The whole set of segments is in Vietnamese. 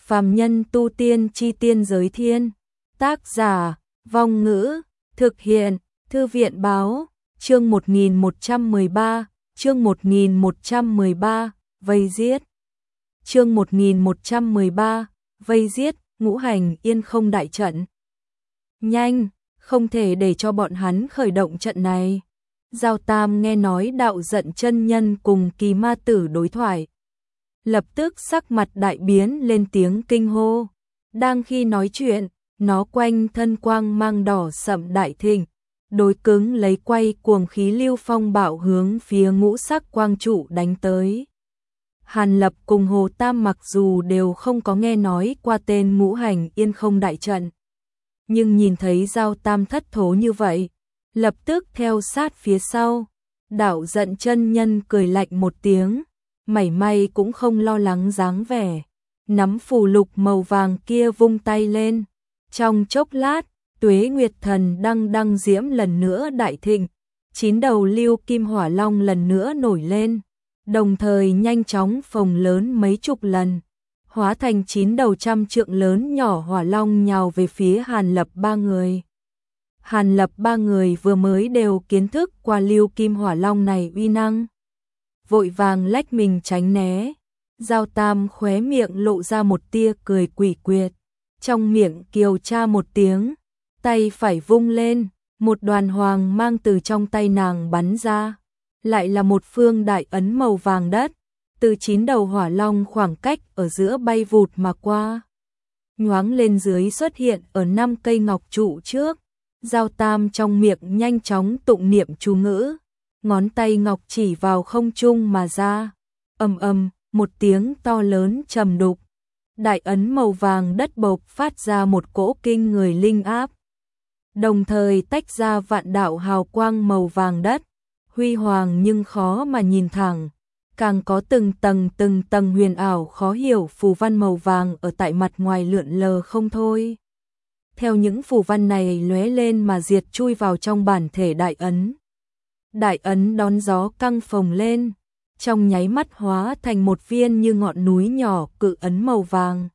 Phàm nhân tu tiên chi tiên giới thiên. Tác giả, Vong Ngữ, thực hiện, Thư viện báo, chương 1113, chương 1113, vây giết. Chương 1113, vây giết, Ngũ Hành Yên Không đại trận. Nhanh, không thể để cho bọn hắn khởi động trận này. Giao Tam nghe nói Đạo Giận chân nhân cùng Kỳ Ma Tử đối thoại, lập tức sắc mặt đại biến lên tiếng kinh hô. Đang khi nói chuyện, nó quanh thân quang mang đỏ sậm đại thịnh, đối cứng lấy quay cuồng khí lưu phong bạo hướng phía ngũ sắc quang trụ đánh tới. Hàn Lập cùng Hồ Tam mặc dù đều không có nghe nói qua tên Ngũ Hành Yên Không đại trận, nhưng nhìn thấy Giao Tam thất thố như vậy, lập tức theo sát phía sau. Đạo Giận chân nhân cười lạnh một tiếng, mảy may cũng không lo lắng dáng vẻ, nắm phù lục màu vàng kia vung tay lên. Trong chốc lát, Tuế Nguyệt Thần đăng diễm lần nữa đại thịnh, 9 đầu lưu kim hỏa long lần nữa nổi lên, đồng thời nhanh chóng phồng lớn mấy chục lần, hóa thành 9 đầu trăm trượng lớn nhỏ hỏa long nhào về phía Hàn Lập ba người. Hàn Lập ba người vừa mới đều kiến thức qua lưu kim hỏa long này uy năng, vội vàng lách mình tránh né. Giao Tam khóe miệng lộ ra một tia cười quỷ quyệt, trong miệng kiều tra một tiếng, tay phải vung lên, một đoàn hoàng mang từ trong tay nàng bắn ra, lại là một phương đại ấn màu vàng đất, từ 9 đầu hỏa long khoảng cách ở giữa bay vụt mà qua, nhoáng lên dưới xuất hiện ở 5 cây ngọc trụ trước. Giao Tam trong miệng nhanh chóng tụng niệm chú ngữ, ngón tay ngọc chỉ vào không trung mà ra, ầm ầm, một tiếng to lớn trầm đục, đại ấn màu vàng đất bộc phát ra một cỗ kinh người linh áp, đồng thời tách ra vạn đạo hào quang màu vàng đất, huy hoàng nhưng khó mà nhìn thẳng, càng có từng tầng huyền ảo khó hiểu phù văn màu vàng ở tại mặt ngoài lượn lờ không thôi. Theo những phù văn này lóe lên mà diệt chui vào trong bản thể đại ấn. Đại ấn đón gió căng phồng lên, trong nháy mắt hóa thành một viên như ngọn núi nhỏ cự ấn màu vàng,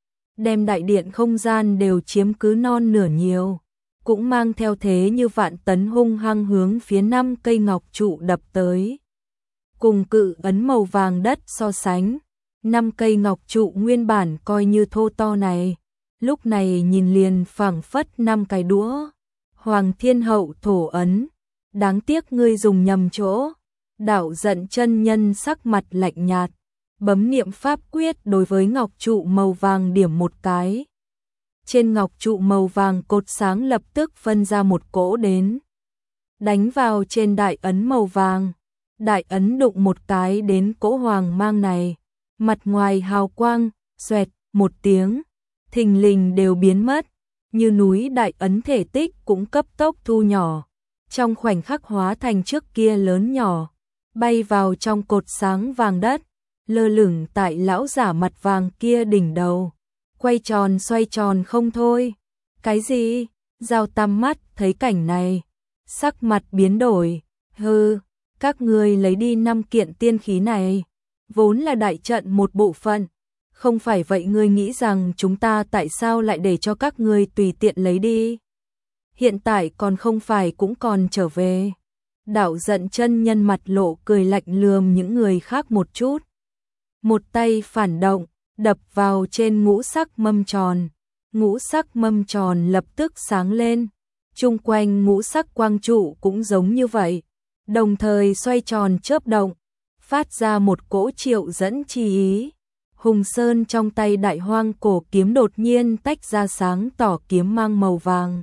đem đại điện không gian đều chiếm cứ non nửa nhiều, cũng mang theo thế như vạn tấn hung hăng hướng phía 5 cây ngọc trụ đập tới. Cùng cự ấn màu vàng đất so sánh, 5 cây ngọc trụ nguyên bản coi như thô to này, lúc này nhìn liền phảng phất 5 cái đũa. Hoàng Thiên Hậu thổ ấn, đáng tiếc ngươi dùng nhầm chỗ. Đạo Giận chân nhân sắc mặt lạnh nhạt, bấm niệm pháp quyết đối với ngọc trụ màu vàng điểm một cái. Trên ngọc trụ màu vàng cột sáng lập tức phân ra một cỗ đến, đánh vào trên đại ấn màu vàng. Đại ấn đụng một cái đến cỗ hoàng mang này, mặt ngoài hào quang, xoẹt một tiếng, thình lình đều biến mất, như núi đại ấn thể tích cũng cấp tốc thu nhỏ, trong khoảnh khắc hóa thành trước kia lớn nhỏ, bay vào trong cột sáng vàng đất, lơ lửng tại lão giả mặt vàng kia đỉnh đầu, quay tròn xoay tròn không thôi. Cái gì? Giao Tam mắt thấy cảnh này, sắc mặt biến đổi, hừ, các ngươi lấy đi 5 kiện tiên khí này, vốn là đại trận một bộ phận, không phải vậy ngươi nghĩ rằng chúng ta tại sao lại để cho các ngươi tùy tiện lấy đi? Hiện tại còn không phải cũng còn trở về. Đạo Giận chân nhân mặt lộ cười lạnh lườm những người khác một chút. Một tay phản động, đập vào trên ngũ sắc mâm tròn. Ngũ sắc mâm tròn lập tức sáng lên. Chung quanh ngũ sắc quang trụ cũng giống như vậy. Đồng thời xoay tròn chớp động, phát ra một cỗ triệu dẫn chi ý. Hùng Sơn trong tay đại hoang cổ kiếm đột nhiên tách ra sáng tỏ kiếm mang màu vàng.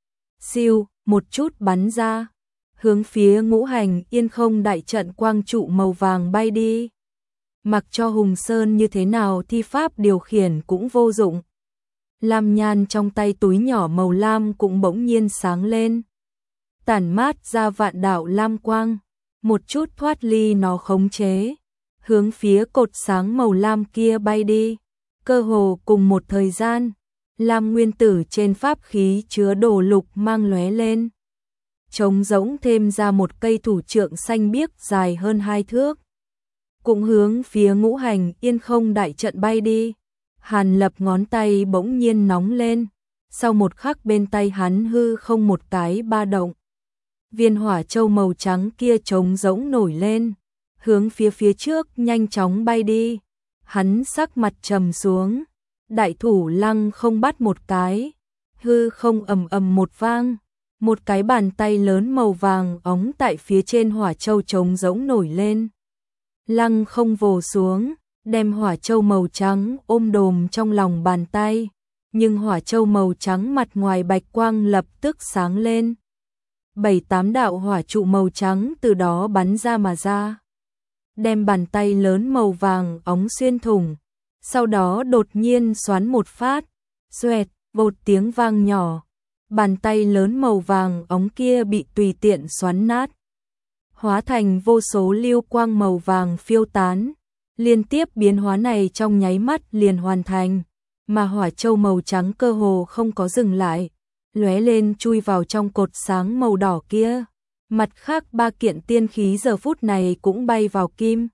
Siêu, một chút bắn ra, hướng phía Ngũ Hành Yên Không đại trận quang trụ màu vàng bay đi. Mặc cho Hùng Sơn như thế nào thi pháp điều khiển cũng vô dụng. Lam nhan trong tay túi nhỏ màu lam cũng bỗng nhiên sáng lên, tản mát ra vạn đạo lam quang, một chút thoát ly nó khống chế, hướng phía cột sáng màu lam kia bay đi. Cơ hồ cùng một thời gian, lam nguyên tử trên pháp khí chứa đồ lục mang lóe lên, trống rỗng thêm ra một cây thủ trượng xanh biếc dài hơn 2 thước, cũng hướng phía Ngũ Hành Yên Không đại trận bay đi. Hàn Lập ngón tay bỗng nhiên nóng lên, sau một khắc bên tay hắn hư không một cái ba động. Viên hỏa châu màu trắng kia trống rỗng nổi lên, hướng phía trước nhanh chóng bay đi. Hắn sắc mặt trầm xuống, đại thủ lăng không bắt một cái, hư không ầm ầm một vang, một cái bàn tay lớn màu vàng óng tại phía trên hỏa châu trống rỗng nổi lên. Lăng không vồ xuống, đem hỏa châu màu trắng ôm đồm trong lòng bàn tay, nhưng hỏa châu màu trắng mặt ngoài bạch quang lập tức sáng lên. 7-8 đạo hỏa trụ màu trắng từ đó bắn ra mà ra, đem bàn tay lớn màu vàng óng xuyên thủng, sau đó đột nhiên xoắn một phát, xoẹt, một tiếng vang nhỏ, bàn tay lớn màu vàng óng kia bị tùy tiện xoắn nát, hóa thành vô số lưu quang màu vàng phiêu tán. Liên tiếp biến hóa này trong nháy mắt liền hoàn thành, mà hỏa châu màu trắng cơ hồ không có dừng lại, lóe lên chui vào trong cột sáng màu đỏ kia. Mặt khác 3 kiện tiên khí giờ phút này cũng bay vào kim,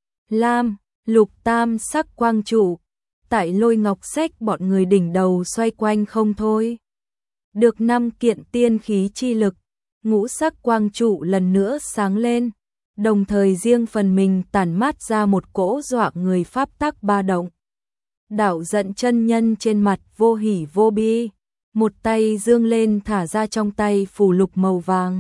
lam, lục tam sắc quang trụ, tại Lôi Ngọc Sách bọn người đỉnh đầu xoay quanh không thôi. Được 5 kiện tiên khí chi lực, ngũ sắc quang trụ lần nữa sáng lên, đồng thời riêng phần mình tản mát ra một cỗ dọa người pháp tắc ba động. Đạo Giận chân nhân trên mặt vô hỉ vô bi, một tay dương lên thả ra trong tay phù lục màu vàng.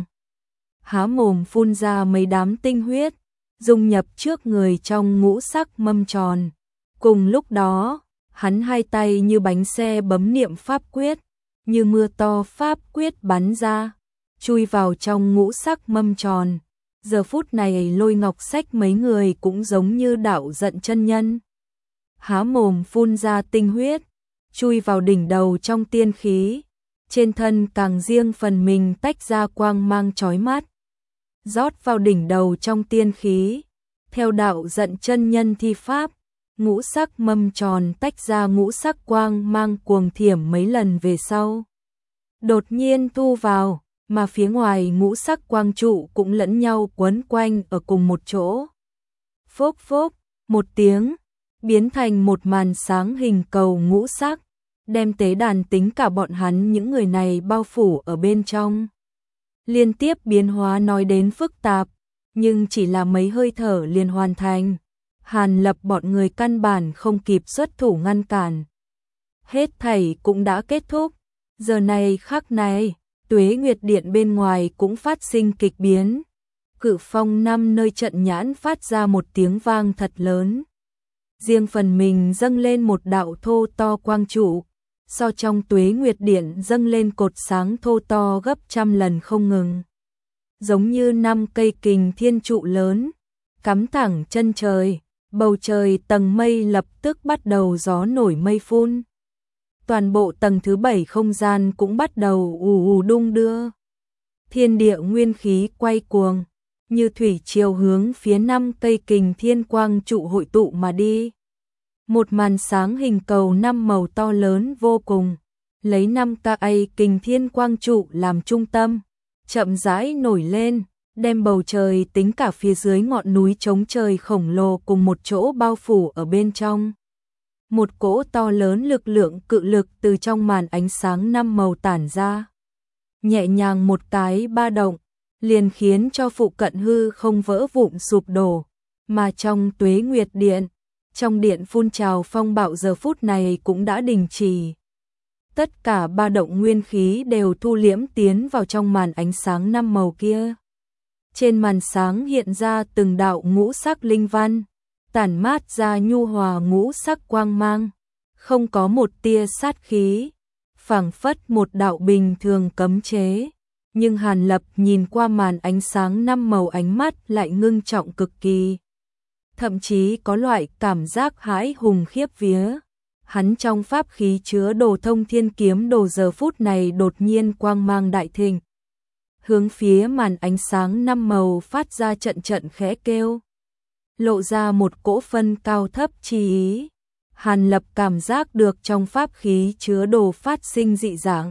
Há mồm phun ra mấy đám tinh huyết, dung nhập trước người trong ngũ sắc mâm tròn. Cùng lúc đó, hắn hai tay như bánh xe bấm niệm pháp quyết, như mưa to pháp quyết bắn ra, chui vào trong ngũ sắc mâm tròn. Giờ phút này Lôi Ngọc Sách mấy người cũng giống như Đạo Giận chân nhân. Há mồm phun ra tinh huyết, chui vào đỉnh đầu trong tiên khí, trên thân càng riêng phần mình tách ra quang mang chói mắt, rót vào đỉnh đầu trong tiên khí. Theo Đạo Giận chân nhân thi pháp, ngũ sắc mâm tròn tách ra ngũ sắc quang mang cuồng thiểm mấy lần về sau, đột nhiên thu vào, mà phía ngoài ngũ sắc quang trụ cũng lẫn nhau quấn quanh ở cùng một chỗ. Phốc phốc, một tiếng, biến thành một màn sáng hình cầu ngũ sắc, đem tế đàn tính cả bọn hắn những người này bao phủ ở bên trong. Liên tiếp biến hóa nói đến phức tạp, nhưng chỉ là mấy hơi thở liền hoàn thành. Hàn Lập bọn người căn bản không kịp xuất thủ ngăn cản. Hết thảy cũng đã kết thúc. Giờ này khắc này, Tuế Nguyệt Điện bên ngoài cũng phát sinh kịch biến. Cự phong 5 nơi trận nhãn phát ra một tiếng vang thật lớn. Riêng phần mình dâng lên một đạo thô to quang trụ, so trong Tuế Nguyệt Điện dâng lên cột sáng thô to gấp trăm lần không ngừng. Giống như 5 cây kình thiên trụ lớn, cắm thẳng chân trời, bầu trời tầng mây lập tức bắt đầu gió nổi mây phun. Toàn bộ tầng thứ 7 không gian cũng bắt đầu ù ù đung đưa. Thiên địa nguyên khí quay cuồng, như thủy triều hướng phía 5 cây kình thiên quang trụ hội tụ mà đi. Một màn sáng hình cầu 5 màu to lớn vô cùng, lấy 5 cây kình thiên quang trụ làm trung tâm, chậm rãi nổi lên, đem bầu trời tính cả phía dưới ngọn núi trống trời khổng lồ cùng một chỗ bao phủ ở bên trong. Một cỗ to lớn lực lượng cự lực từ trong màn ánh sáng 5 màu tản ra. Nhẹ nhàng một cái ba động, liền khiến cho phụ cận hư không vỡ vụn sụp đổ, mà trong Tuế Nguyệt Điện, trong điện phun trào phong bạo giờ phút này cũng đã đình chỉ. Tất cả ba động nguyên khí đều thu liễm tiến vào trong màn ánh sáng 5 màu kia. Trên màn sáng hiện ra từng đạo ngũ sắc linh văn, tản mát ra nhu hòa ngũ sắc quang mang, không có một tia sát khí, phảng phất một đạo bình thường cấm chế. Nhưng Hàn Lập nhìn qua màn ánh sáng 5 màu ánh mắt lại ngưng trọng cực kỳ. Thậm chí có loại cảm giác hãi hùng khiếp vía. Hắn trong pháp khí chứa đồ thông thiên kiếm đồ giờ phút này đột nhiên quang mang đại thịnh. Hướng phía màn ánh sáng 5 màu phát ra trận trận khẽ kêu. Lộ ra một cỗ phân cao thấp chi ý. Hàn Lập cảm giác được trong pháp khí chứa đồ phát sinh dị dạng.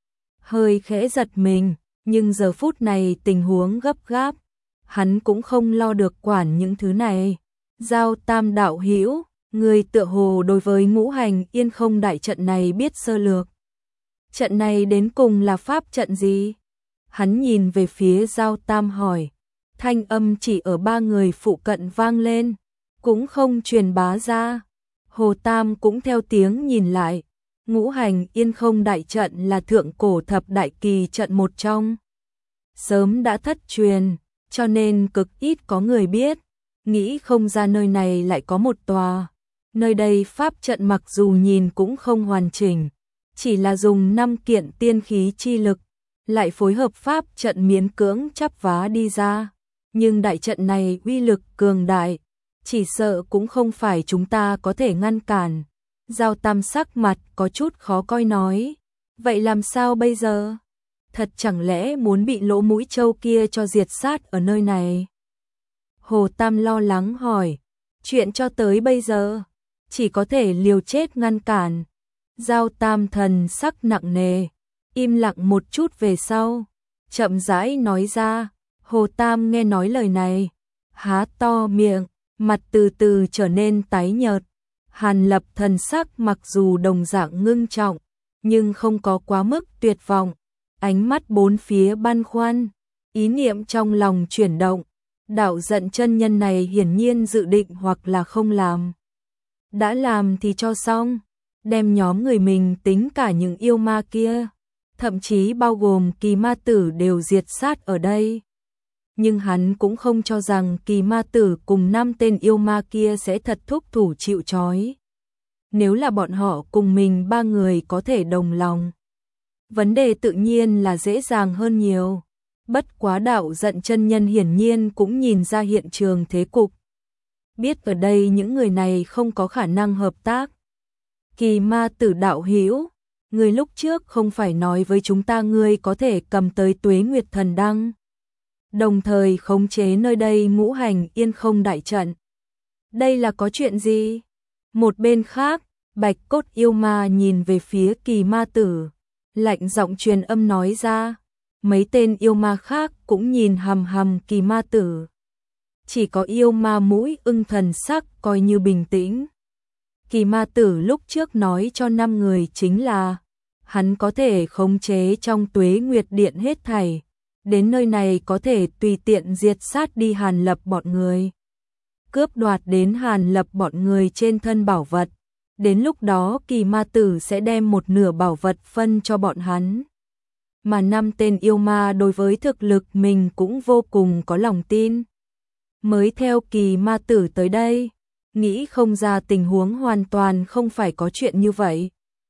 Hơi khẽ giật mình, nhưng giờ phút này tình huống gấp gáp. Hắn cũng không lo được quản những thứ này. Giao Tam đạo hữu, Người tựa hồ đối với ngũ hành yên không đại trận này biết sơ lược. Trận này đến cùng là pháp trận gì? Hắn nhìn về phía Giao Tam hỏi. Thanh âm chỉ ở ba người phụ cận vang lên, cũng không truyền bá ra. Hồ Tam cũng theo tiếng nhìn lại. Ngũ hành yên không đại trận là thượng cổ thập đại kỳ trận một trong. Sớm đã thất truyền, cho nên cực ít có người biết. Nghĩ không ra nơi này lại có một tòa. Nơi đây pháp trận mặc dù nhìn cũng không hoàn chỉnh, chỉ là dùng 5 kiện tiên khí chi lực, lại phối hợp pháp trận miễn cưỡng chắp vá đi ra. Nhưng đại trận này uy lực cường đại, chỉ sợ cũng không phải chúng ta có thể ngăn cản. Giao Tam sắc mặt có chút khó coi nói, vậy làm sao bây giờ? Thật chẳng lẽ muốn bị lỗ mũi trâu kia cho diệt sát ở nơi này? Hồ Tam lo lắng hỏi, chuyện cho tới bây giờ, chỉ có thể liều chết ngăn cản. Giao Tam thần sắc nặng nề, im lặng một chút về sau, chậm rãi nói ra. Hồ Tam nghe nói lời này, há to miệng, mặt từ từ trở nên tái nhợt. Hàn Lập thần sắc mặc dù đồng dạng ngưng trọng, nhưng không có quá mức tuyệt vọng, ánh mắt bốn phía băn khoăn, ý niệm trong lòng chuyển động. Đạo Giận chân nhân này hiển nhiên dự định hoặc là không làm. Đã làm thì cho xong, đem nhóm người mình tính cả những yêu ma kia, thậm chí bao gồm Kỳ Ma Tử đều diệt sát ở đây. Nhưng hắn cũng không cho rằng Kỳ Ma Tử cùng 5 tên yêu ma kia sẽ thật thúc thủ chịu trói. Nếu là bọn họ cùng mình 3 người có thể đồng lòng, vấn đề tự nhiên là dễ dàng hơn nhiều. Bất quá Đạo Giận chân nhân hiển nhiên cũng nhìn ra hiện trường thế cục, biết ở đây những người này không có khả năng hợp tác. Kỳ Ma Tử đạo hữu, người lúc trước không phải nói với chúng ta ngươi có thể cầm tới Tuế Nguyệt Thần Đăng, đồng thời khống chế nơi đây ngũ hành yên không đại trận. Đây là có chuyện gì? Một bên khác, Bạch Cốt yêu ma nhìn về phía Kỳ Ma Tử, lạnh giọng truyền âm nói ra. Mấy tên yêu ma khác cũng nhìn hằm hằm Kỳ Ma Tử. Chỉ có yêu ma Mũi Ưng thần sắc coi như bình tĩnh. Kỳ Ma Tử lúc trước nói cho 5 người chính là hắn có thể khống chế trong Tuế Nguyệt Điện hết thảy, đến nơi này có thể tùy tiện diệt sát đi Hàn Lập bọn người, cướp đoạt đến Hàn Lập bọn người trên thân bảo vật. Đến lúc đó Kỳ Ma Tử sẽ đem một nửa bảo vật phân cho bọn hắn. Mà 5 tên yêu ma đối với thực lực mình cũng vô cùng có lòng tin, mới theo Kỳ Ma Tử tới đây. Nghĩ không ra tình huống hoàn toàn không phải có chuyện như vậy.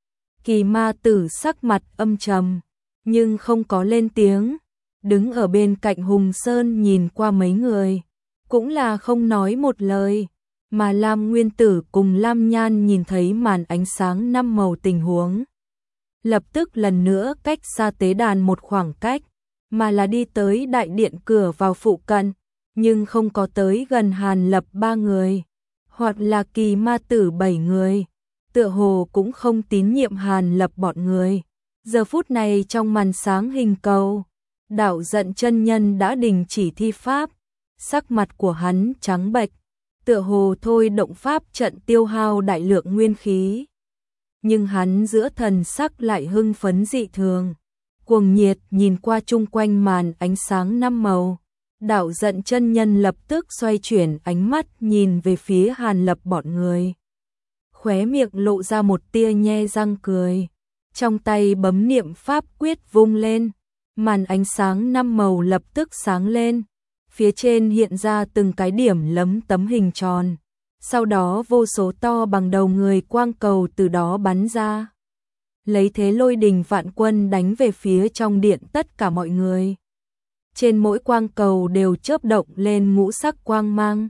Kỳ Ma Tử sắc mặt âm trầm, nhưng không có lên tiếng, đứng ở bên cạnh Hùng Sơn nhìn qua mấy người, cũng là không nói một lời. Mà Lam Nguyên Tử cùng Lam Nhan nhìn thấy màn ánh sáng 5 màu tình huống, lập tức lần nữa cách xa tế đàn một khoảng cách, mà là đi tới đại điện cửa vào phụ cận, nhưng không có tới gần Hàn Lập 3 người, hoặc là Kỳ Ma Tử 7 người, tựa hồ cũng không tín nhiệm Hàn Lập bọn người. Giờ phút này trong màn sáng hình cầu, Đạo Giận chân nhân đã đình chỉ thi pháp, sắc mặt của hắn trắng bệch, tựa hồ thôi động pháp trận tiêu hao đại lượng nguyên khí. Nhưng hắn giữa thần sắc lại hưng phấn dị thường, cuồng nhiệt nhìn qua chung quanh màn ánh sáng 5 màu. Đạo Giận chân nhân lập tức xoay chuyển ánh mắt nhìn về phía Hàn Lập bọn người, khóe miệng lộ ra một tia nhe răng cười, trong tay bấm niệm pháp quyết vung lên, màn ánh sáng 5 màu lập tức sáng lên, phía trên hiện ra từng cái điểm lấm tấm hình tròn, sau đó vô số to bằng đầu người quang cầu từ đó bắn ra, lấy thế lôi đình vạn quân đánh về phía trong điện tất cả mọi người. Trên mỗi quang cầu đều chớp động lên ngũ sắc quang mang,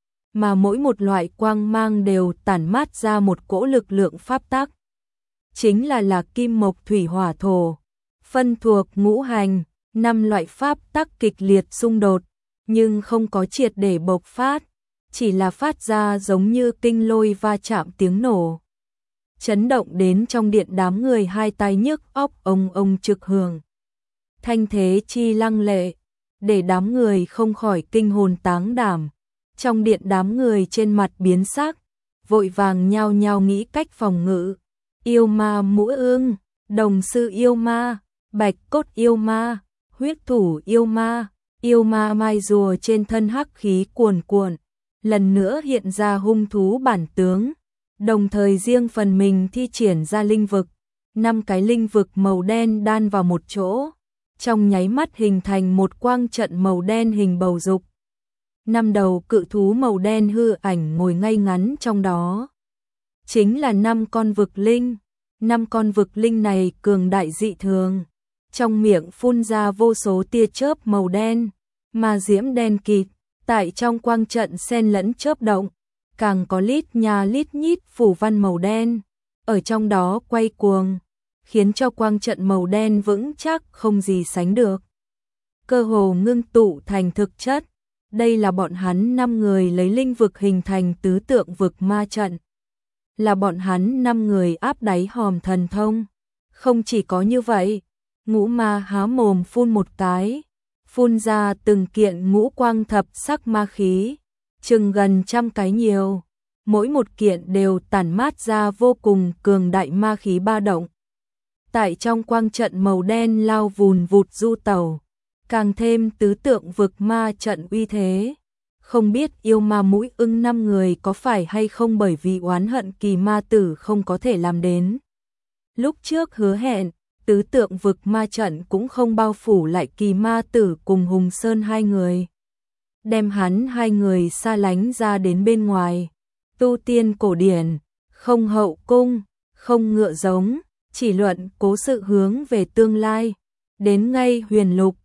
mà mỗi một loại quang mang đều tản mát ra một cỗ lực lượng pháp tắc, chính là kim mộc thủy hỏa thổ, phân thuộc ngũ hành, 5 loại pháp tắc kịch liệt xung đột, nhưng không có triệt để bộc phát, chỉ là phát ra giống như kinh lôi va chạm tiếng nổ, chấn động đến trong điện đám người hai tai nhức óc ông trực hưởng. Thanh thế chi lăng lệ, để đám người không khỏi kinh hồn táng đảm. Trong điện đám người trên mặt biến sắc, vội vàng nhao nhao nghĩ cách phòng ngự. Yêu ma Mũ Ưng, Đồng Sư yêu ma, Bạch Cốt yêu ma, Huyết Thủ yêu ma mai rùa trên thân hắc khí cuồn cuộn, lần nữa hiện ra hung thú bản tướng, đồng thời riêng phần mình thi triển ra linh vực. 5 cái linh vực màu đen đan vào một chỗ, trong nháy mắt hình thành một quang trận màu đen hình bầu dục. 5 đầu cự thú màu đen hư ảnh ngồi ngay ngắn trong đó. Chính là 5 con vực linh. 5 con vực linh này cường đại dị thường. Trong miệng phun ra vô số tia chớp màu đen, mà diễm đen kịt, tại trong quang trận xen lẫn chớp động, càng có lít nha lít nhít phủ văn màu đen, ở trong đó quay cuồng, khiến cho quang trận màu đen vững chắc không gì sánh được. Cơ hồ ngưng tụ thành thực chất, đây là bọn hắn 5 người lấy linh vực hình thành tứ tượng vực ma trận. Là bọn hắn 5 người áp đáy hòm thần thông. Không chỉ có như vậy, Ngũ Ma há mồm phun một cái, phun ra từng kiện ngũ quang thập sắc ma khí, chừng gần 100 cái nhiều. Mỗi một kiện đều tản mát ra vô cùng cường đại ma khí ba động. Tại trong quang trận màu đen lao vùn vụt du tẩu, càng thêm tứ tượng vực ma trận uy thế. Không biết yêu ma Mũi Ưng 5 người có phải hay không bởi vì oán hận Kỳ Ma Tử không có thể làm đến. Lúc trước hứa hẹn, tứ tượng vực ma trận cũng không bao phủ lại Kỳ Ma Tử cùng Hùng Sơn 2 người. Đem hắn 2 người xa lánh ra đến bên ngoài. Tu tiên cổ điển, không hậu cung, không ngựa giống, chỉ luận cố sự hướng về tương lai. Đến ngay huyền lục,